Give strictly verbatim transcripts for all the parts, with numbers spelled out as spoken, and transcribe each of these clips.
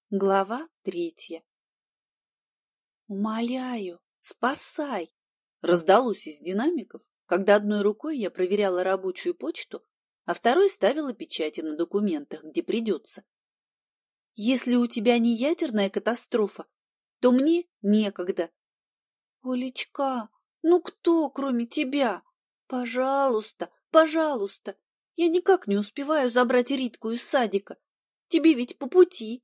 Глава третья. «Умоляю, спасай!» раздалось из динамиков, когда одной рукой я проверяла рабочую почту, а второй ставила печати на документах, где придется. «Если у тебя не ядерная катастрофа, то мне некогда». «Олечка, ну кто, кроме тебя? Пожалуйста, пожалуйста, я никак не успеваю забрать Ритку из садика. Тебе ведь по пути».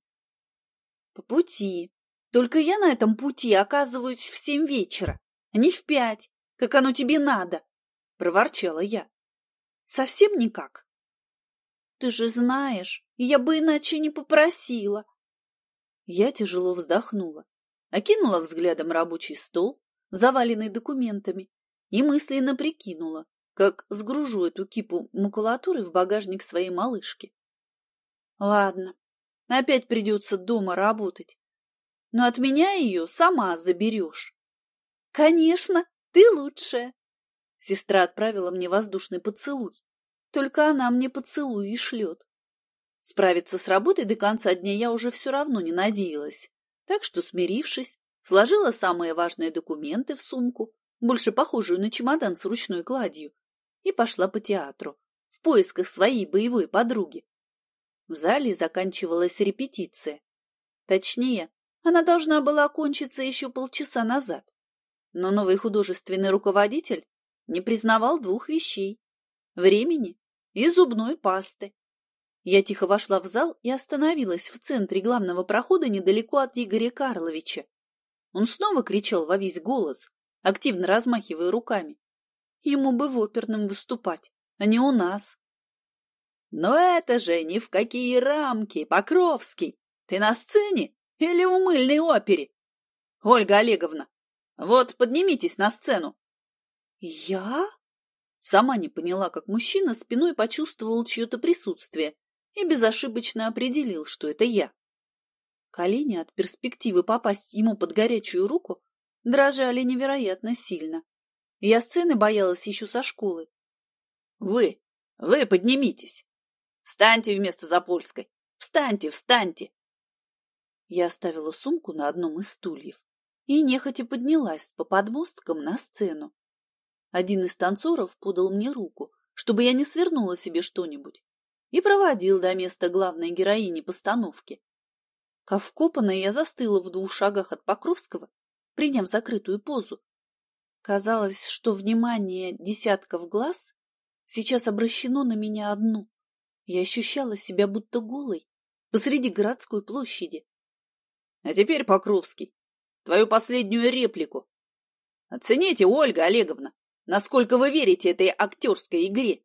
По пути. Только я на этом пути оказываюсь в семь вечера, а не в пять, как оно тебе надо, — проворчала я. Совсем никак. Ты же знаешь, я бы иначе не попросила. Я тяжело вздохнула, окинула взглядом рабочий стол, заваленный документами, и мысленно прикинула, как сгружу эту кипу макулатуры в багажник своей малышки. Ладно. Опять придется дома работать. Но от меня ее сама заберешь. Конечно, ты лучшая. Сестра отправила мне воздушный поцелуй. Только она мне поцелуй и шлет. Справиться с работой до конца дня я уже все равно не надеялась. Так что, смирившись, сложила самые важные документы в сумку, больше похожую на чемодан с ручной кладью, и пошла по театру в поисках своей боевой подруги. В зале заканчивалась репетиция. Точнее, она должна была окончиться еще полчаса назад. Но новый художественный руководитель не признавал двух вещей – времени и зубной пасты. Я тихо вошла в зал и остановилась в центре главного прохода недалеко от Игоря Карловича. Он снова кричал во весь голос, активно размахивая руками. Ему бы в оперном выступать, а не у нас. Но это же ни в какие рамки, Покровский! Ты на сцене или в мыльной опере? Ольга Олеговна, вот поднимитесь на сцену. Я? Сама не поняла, как мужчина спиной почувствовал чье-то присутствие и безошибочно определил, что это я. Колени от перспективы попасть ему под горячую руку дрожали невероятно сильно. Я сцены боялась еще со школы. Вы, вы поднимитесь. Встаньте вместо Запольской! Встаньте, встаньте! Я оставила сумку на одном из стульев и нехотя поднялась по подмосткам на сцену. Один из танцоров подал мне руку, чтобы я не свернула себе что-нибудь, и проводил до места главной героини постановки. Как вкопанная я застыла в двух шагах от Покровского, приняв закрытую позу. Казалось, что внимание десятков глаз сейчас обращено на меня одну. Я ощущала себя будто голой посреди городской площади. А теперь, Покровский, твою последнюю реплику. Оцените, Ольга Олеговна, насколько вы верите этой актерской игре.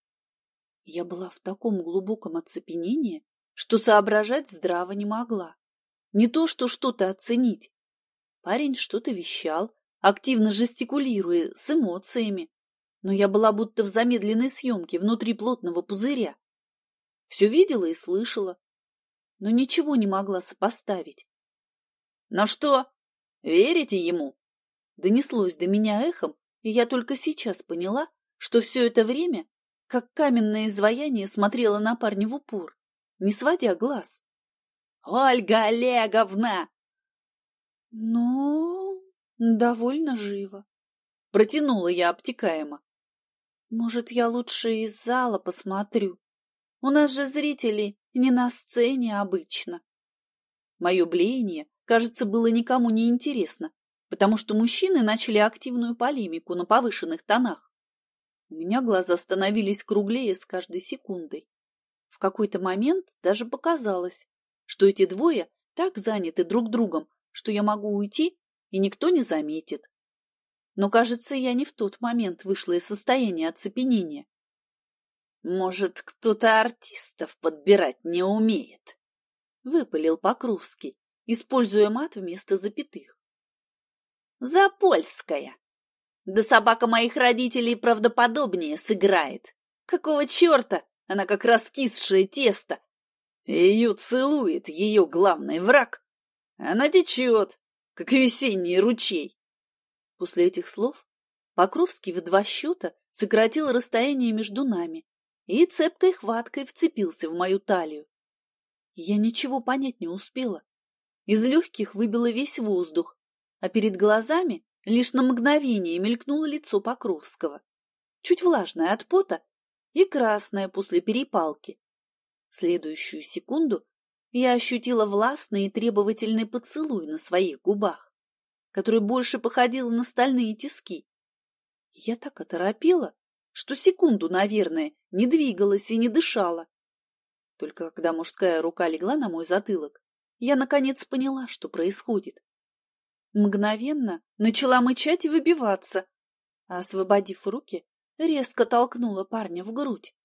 Я была в таком глубоком оцепенении, что соображать здраво не могла. Не то, что что-то оценить. Парень что-то вещал, активно жестикулируя, с эмоциями, но я была будто в замедленной съемке внутри плотного пузыря. Все видела и слышала, но ничего не могла сопоставить. — Ну что, верите ему? — донеслось до меня эхом, и я только сейчас поняла, что все это время, как каменное изваяние, смотрела на парня в упор, не сводя глаз. — Ольга Олеговна! — Ну, довольно живо. Протянула я обтекаемо. — Может, я лучше из зала посмотрю? У нас же зрители не на сцене обычно. Мое блеяние, кажется, было никому не интересно, потому что мужчины начали активную полемику на повышенных тонах. У меня глаза становились круглее с каждой секундой. В какой-то момент даже показалось, что эти двое так заняты друг другом, что я могу уйти, и никто не заметит. Но, кажется, я не в тот момент вышла из состояния оцепенения. «Может, кто-то артистов подбирать не умеет?» — выпалил Покровский, используя мат вместо запятых. «Запольская! Да собака моих родителей правдоподобнее сыграет. Какого черта? Она как раскисшее тесто. Ее целует ее главный враг. Она течет, как весенний ручей». После этих слов Покровский в два счета сократил расстояние между нами и цепкой хваткой вцепился в мою талию. Я ничего понять не успела, Из легких выбило весь воздух, а перед глазами лишь на мгновение мелькнуло лицо Покровского, чуть влажное от пота и красное после перепалки. В следующую секунду я ощутила властный и требовательный поцелуй на своих губах, который больше походил на стальные тиски. Я так оторопела, что секунду, наверное, не двигалась и не дышала. Только когда мужская рука легла на мой затылок, я наконец поняла, что происходит. Мгновенно начала мычать и выбиваться, а, освободив руки, резко толкнула парня в грудь.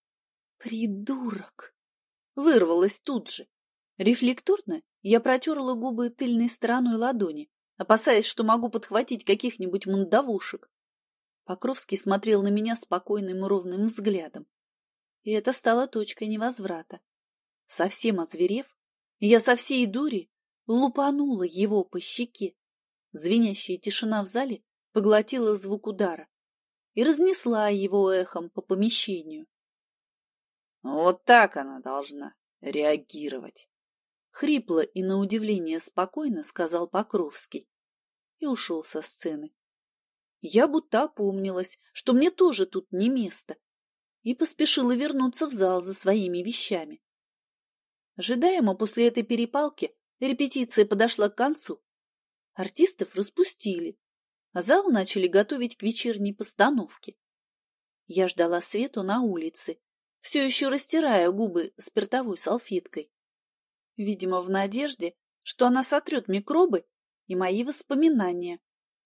«Придурок!» Вырвалась тут же. Рефлекторно я протерла губы тыльной стороной ладони, опасаясь, что могу подхватить каких-нибудь мандавушек. Покровский смотрел на меня спокойным и ровным взглядом. И это стало точкой невозврата. Совсем озверев, я со всей дури лупанула его по щеке. Звенящая тишина в зале поглотила звук удара и разнесла его эхом по помещению. «Вот так она должна реагировать!» Хрипло и на удивление спокойно сказал Покровский и ушел со сцены. Я будто опомнилась, что мне тоже тут не место, и поспешила вернуться в зал за своими вещами. Ожидаемо после этой перепалки репетиция подошла к концу. Артистов распустили, а зал начали готовить к вечерней постановке. Я ждала Свету на улице, все еще растирая губы спиртовой салфеткой. Видимо, в надежде, что она сотрет микробы и мои воспоминания.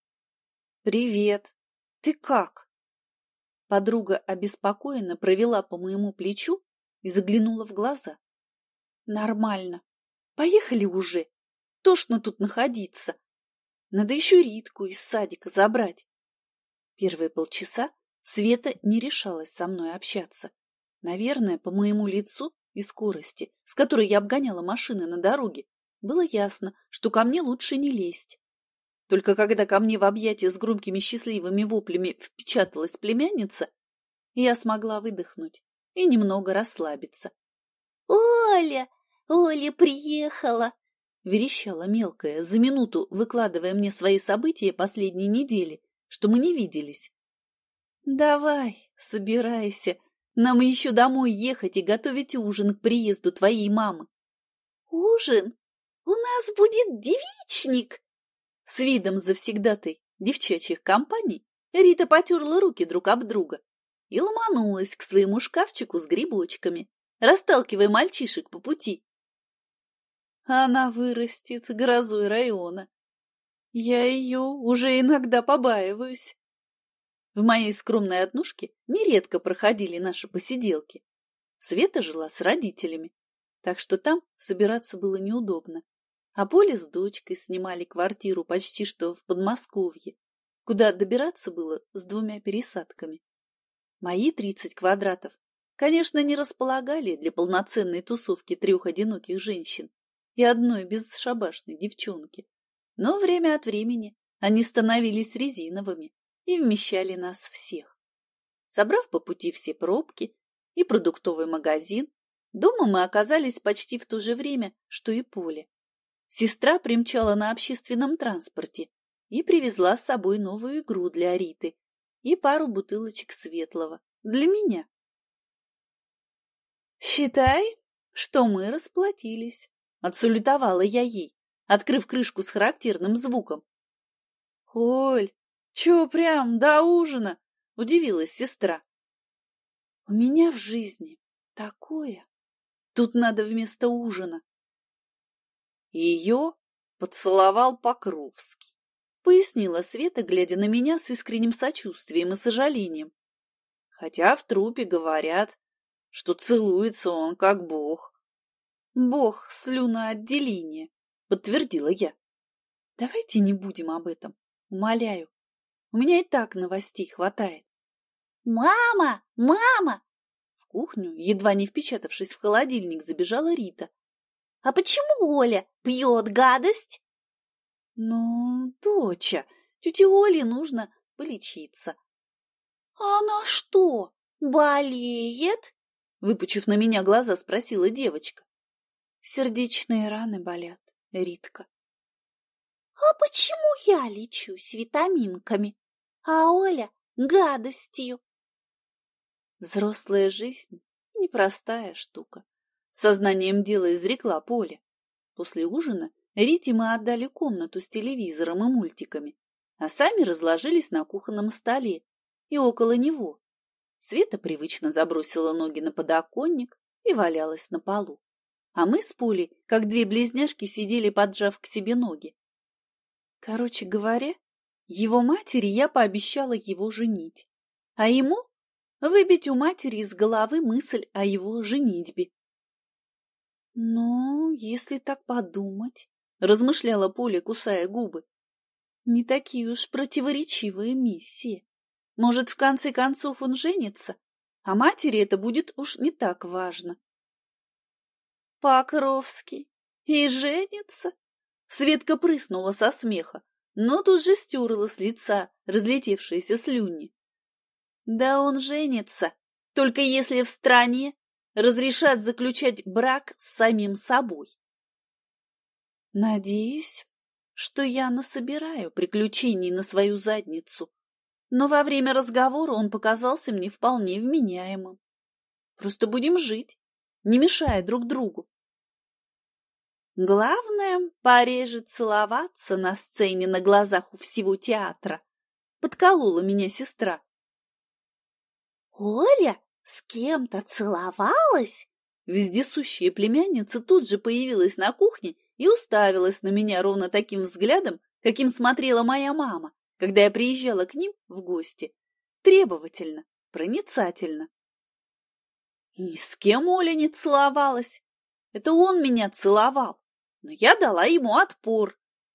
«Привет! Ты как?» Подруга обеспокоенно провела по моему плечу и заглянула в глаза. «Нормально. Поехали уже. Тошно тут находиться. Надо еще Ритку из садика забрать». Первые полчаса Света не решалась со мной общаться. Наверное, по моему лицу и скорости, с которой я обгоняла машины на дороге, было ясно, что ко мне лучше не лезть. Только когда ко мне в объятия с громкими счастливыми воплями впечаталась племянница, я смогла выдохнуть и немного расслабиться. «Оля! Оля приехала!» — верещала мелкая, за минуту выкладывая мне свои события последней недели, что мы не виделись. «Давай, собирайся, нам еще домой ехать и готовить ужин к приезду твоей мамы». «Ужин? У нас будет девичник!» С видом завсегдатай девчачьих компаний Рита потерла руки друг об друга и ломанулась к своему шкафчику с грибочками, расталкивая мальчишек по пути. Она вырастет грозой района. Я ее уже иногда побаиваюсь. В моей скромной однушке нередко проходили наши посиделки. Света жила с родителями, так что там собираться было неудобно. А Поля с дочкой снимали квартиру почти что в Подмосковье, куда добираться было с двумя пересадками. Мои тридцать квадратов, конечно, не располагали для полноценной тусовки трех одиноких женщин и одной бесшабашной девчонки, но время от времени они становились резиновыми и вмещали нас всех. Собрав по пути все пробки и продуктовый магазин, дома мы оказались почти в то же время, что и Поля. Сестра примчала на общественном транспорте и привезла с собой новую игру для Риты и пару бутылочек светлого для меня. «Считай, что мы расплатились», — отсулетовала я ей, открыв крышку с характерным звуком. «Оль, чё прям до ужина?» — удивилась сестра. «У меня в жизни такое. Тут надо вместо ужина». Ее поцеловал Покровский, пояснила Света, глядя на меня с искренним сочувствием и сожалением. Хотя в трупе говорят, что целуется он как бог. Бог слюноотделения, подтвердила я. Давайте не будем об этом, умоляю. У меня и так новостей хватает. Мама! Мама! В кухню, едва не впечатавшись в холодильник, забежала Рита. А почему Оля пьет гадость? Ну, доча, тете Оле нужно полечиться. А она что, болеет? Выпучив на меня глаза, спросила девочка. Сердечные раны болят, Ритка. А почему я лечусь витаминками, а Оля гадостью? Взрослая жизнь — непростая штука. Сознанием дела изрекла Поля. После ужина Рите мы отдали комнату с телевизором и мультиками, а сами разложились на кухонном столе и около него. Света привычно забросила ноги на подоконник и валялась на полу. А мы с Полей, как две близняшки, сидели, поджав к себе ноги. Короче говоря, его матери я пообещала его женить, а ему выбить у матери из головы мысль о его женитьбе. «Ну, если так подумать», — размышляла Поля, кусая губы, — «не такие уж противоречивые миссии. Может, в конце концов он женится, а матери это будет уж не так важно». «Покровский и женится?» Светка прыснула со смеха, но тут же стерла с лица разлетевшиеся слюни. «Да он женится, только если в стране разрешат заключать брак с самим собой». Надеюсь, что я насобираю приключений на свою задницу, но во время разговора он показался мне вполне вменяемым. Просто будем жить, не мешая друг другу. Главное, пореже целоваться на сцене на глазах у всего театра, подколола меня сестра. Оля с кем-то целовалась? Вездесущая племянница тут же появилась на кухне и уставилась на меня ровно таким взглядом, каким смотрела моя мама, когда я приезжала к ним в гости. Требовательно, проницательно. Ни с кем Оля не целовалась. Это он меня целовал, но я дала ему отпор.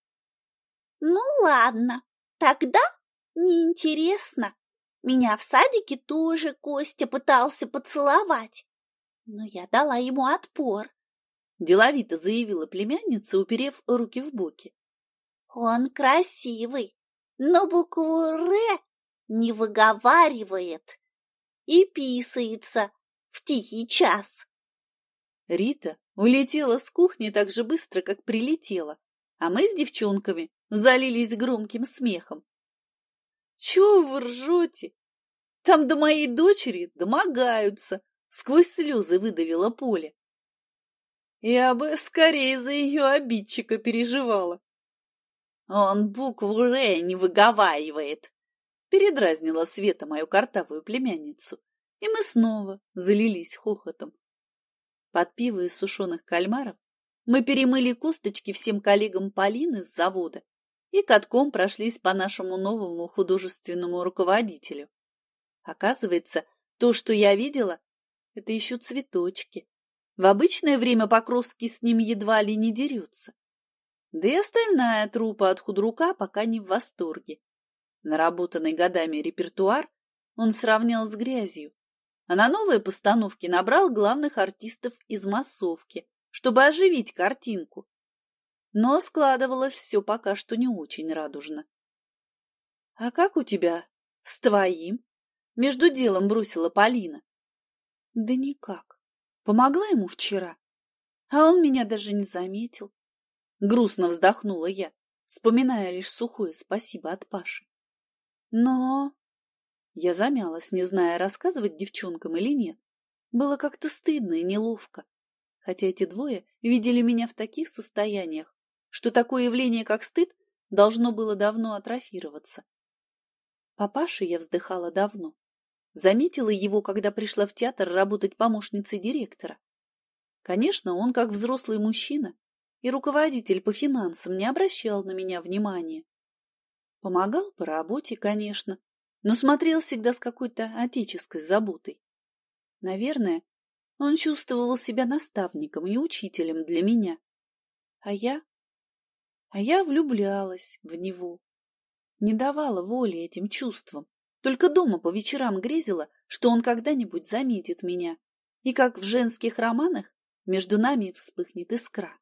Ну ладно, тогда неинтересно. Меня в садике тоже Костя пытался поцеловать, но я дала ему отпор. Деловито заявила племянница, уперев руки в боки. Он красивый, но букву «Р» не выговаривает и писается в тихий час. Рита улетела с кухни так же быстро, как прилетела, а мы с девчонками залились громким смехом. «Чего вы ржете? Там до моей дочери домогаются!» — сквозь слезы выдавила Поля. Я бы скорее за ее обидчика переживала. «Он букву «Р» не выговаривает», — передразнила Света мою картавую племянницу, и мы снова залились хохотом. Под пиво из сушеных кальмаров мы перемыли косточки всем коллегам Полины с завода и катком прошлись по нашему новому художественному руководителю. Оказывается, то, что я видела, это еще цветочки. В обычное время Покровский с ним едва ли не дерется. Да и остальная труппа от худрука пока не в восторге. Наработанный годами репертуар он сравнял с грязью, а на новые постановки набрал главных артистов из массовки, чтобы оживить картинку. Но складывалось все пока что не очень радужно. — А как у тебя с твоим? — между делом бросила Полина. — Да никак. Помогла ему вчера, а он меня даже не заметил. Грустно вздохнула я, вспоминая лишь сухое спасибо от Паши. Но... Я замялась, не зная, рассказывать девчонкам или нет. Было как-то стыдно и неловко, хотя эти двое видели меня в таких состояниях, что такое явление, как стыд, должно было давно атрофироваться. По Паше я вздыхала давно. Заметила его, когда пришла в театр работать помощницей директора. Конечно, он, как взрослый мужчина и руководитель по финансам, не обращал на меня внимания. Помогал по работе, конечно, но смотрел всегда с какой-то отеческой заботой. Наверное, он чувствовал себя наставником и учителем для меня. А я... А я влюблялась в него. Не давала воли этим чувствам. Только дома по вечерам грезила, что он когда-нибудь заметит меня, и, как в женских романах, между нами вспыхнет искра.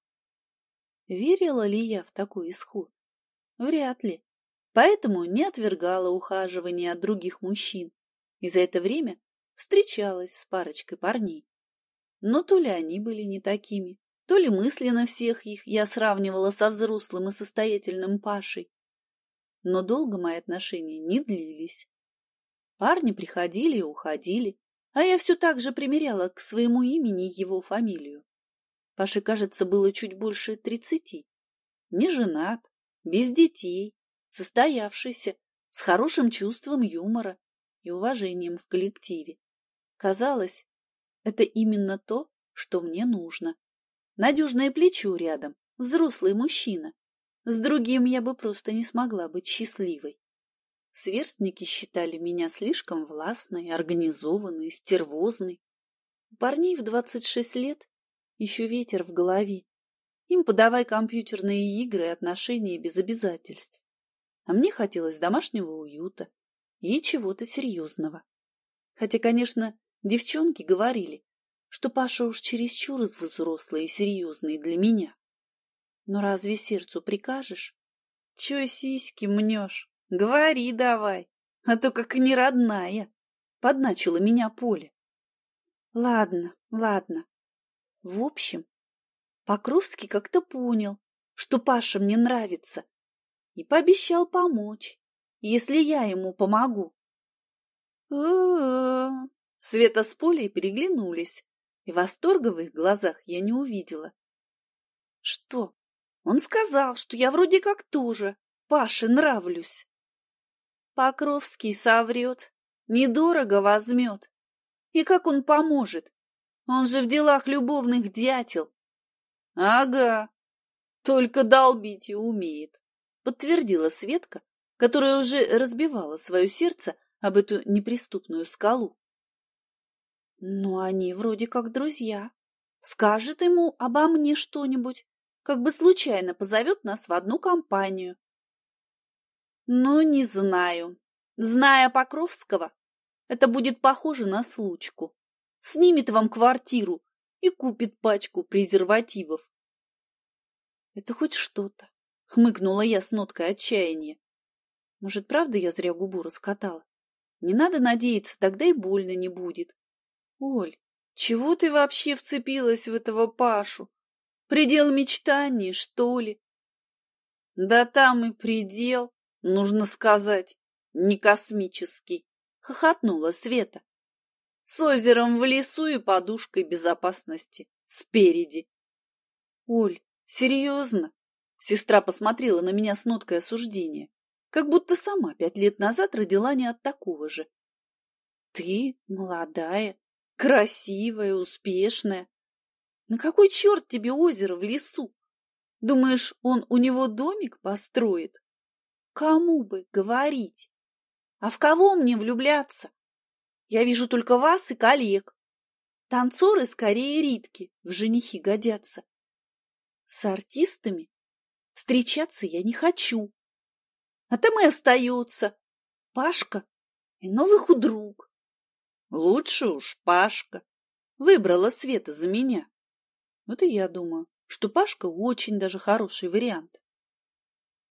Верила ли я в такой исход? Вряд ли. Поэтому не отвергала ухаживания от других мужчин, и за это время встречалась с парочкой парней. Но то ли они были не такими, то ли мысленно всех их я сравнивала со взрослым и состоятельным Пашей. Но долго мои отношения не длились. Парни приходили и уходили, а я все так же примеряла к своему имени его фамилию. Паше, кажется, было чуть больше тридцати. Не женат, без детей, состоявшийся, с хорошим чувством юмора и уважением в коллективе. Казалось, это именно то, что мне нужно. Надежное плечо рядом, взрослый мужчина. С другим я бы просто не смогла быть счастливой. Сверстники считали меня слишком властной, организованной, стервозной. У парней в двадцать шесть лет еще ветер в голове. Им подавай компьютерные игры и отношения без обязательств. А мне хотелось домашнего уюта и чего-то серьезного. Хотя, конечно, девчонки говорили, что Паша уж чересчур взрослый и серьезный для меня. Но разве сердцу прикажешь? Чё сиськи мнешь? Говори давай, а то как не родная. Подначила меня Поля. Ладно, ладно. В общем, Покровский как-то понял, что Паша мне нравится, и пообещал помочь, если я ему помогу. О-о-о! Света с Полей переглянулись, и восторга в их глазах я не увидела. Что? Он сказал, что я вроде как тоже Паше нравлюсь. Покровский соврет, недорого возьмет. И как он поможет? Он же в делах любовных дятел. Ага, только долбить и умеет, подтвердила Светка, которая уже разбивала свое сердце об эту неприступную скалу. Ну, они вроде как друзья. Скажет ему обо мне что-нибудь, как бы случайно позовет нас в одну компанию. Ну, не знаю. Зная Покровского, это будет похоже на случку. Снимет вам квартиру и купит пачку презервативов. Это хоть что-то, хмыкнула я с ноткой отчаяния. Может, правда я зря губу раскатала? Не надо надеяться, тогда и больно не будет. Оль, чего ты вообще вцепилась в этого Пашу? Предел мечтаний, что ли? Да там и предел, нужно сказать, не космический, хохотнула Света. С озером в лесу и подушкой безопасности спереди. Оль, серьезно? Сестра посмотрела на меня с ноткой осуждения, как будто сама пять лет назад родила не от такого же. Ты молодая, красивая, успешная. На какой черт тебе озеро в лесу? Думаешь, он у него домик построит? Кому бы говорить? А в кого мне влюбляться? Я вижу только вас и коллег. Танцоры скорее Ритки в женихи годятся. С артистами встречаться я не хочу. А там и остается Пашка и новый худрук. Лучше уж Пашка. Выбрала Света за меня. Вот и я думаю, что Пашка очень даже хороший вариант.